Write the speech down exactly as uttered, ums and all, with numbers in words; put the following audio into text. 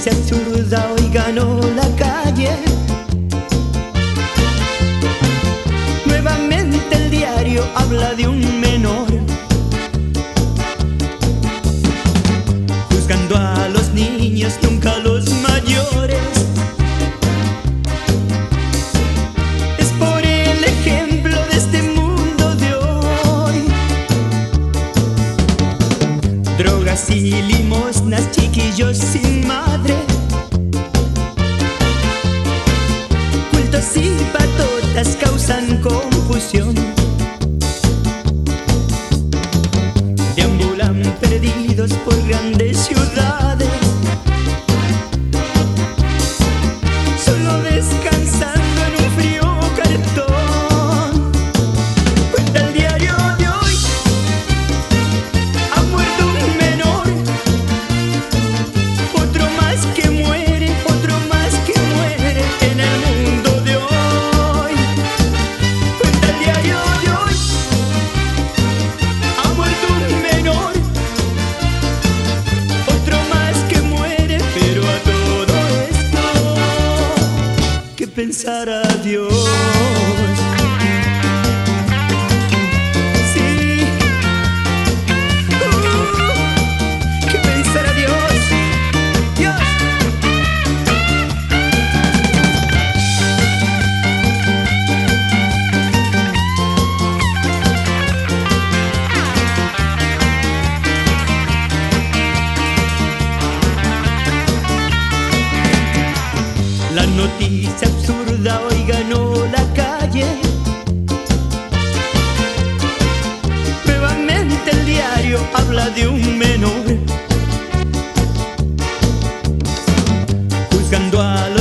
noticia absurda hoy ganó la calle. Nuevamente el diario habla de un menor, juzgando a los niños, nunca a los mayores. Es por el ejemplo de este mundo de hoy. Drogas y limosnas, chiquillos sin madre, cultos y patotas causan confusión. Deambulan perdidos por grandes ciudades, solo descansando en un frío cartón. Cuenta el diario de hoy, ha muerto un menor, otro más que muere, otro más que muere en el mundo de hoy. Cuenta el diario de hoy, ha muerto un menor, otro más que muere, pero a todo esto, ¿qué pensará Dios? Sí, uh, ¿qué pensará Dios? Dios. La noticia absurda hoy ganó la calle. Nuevamente el diario habla de un menor, juzgando a los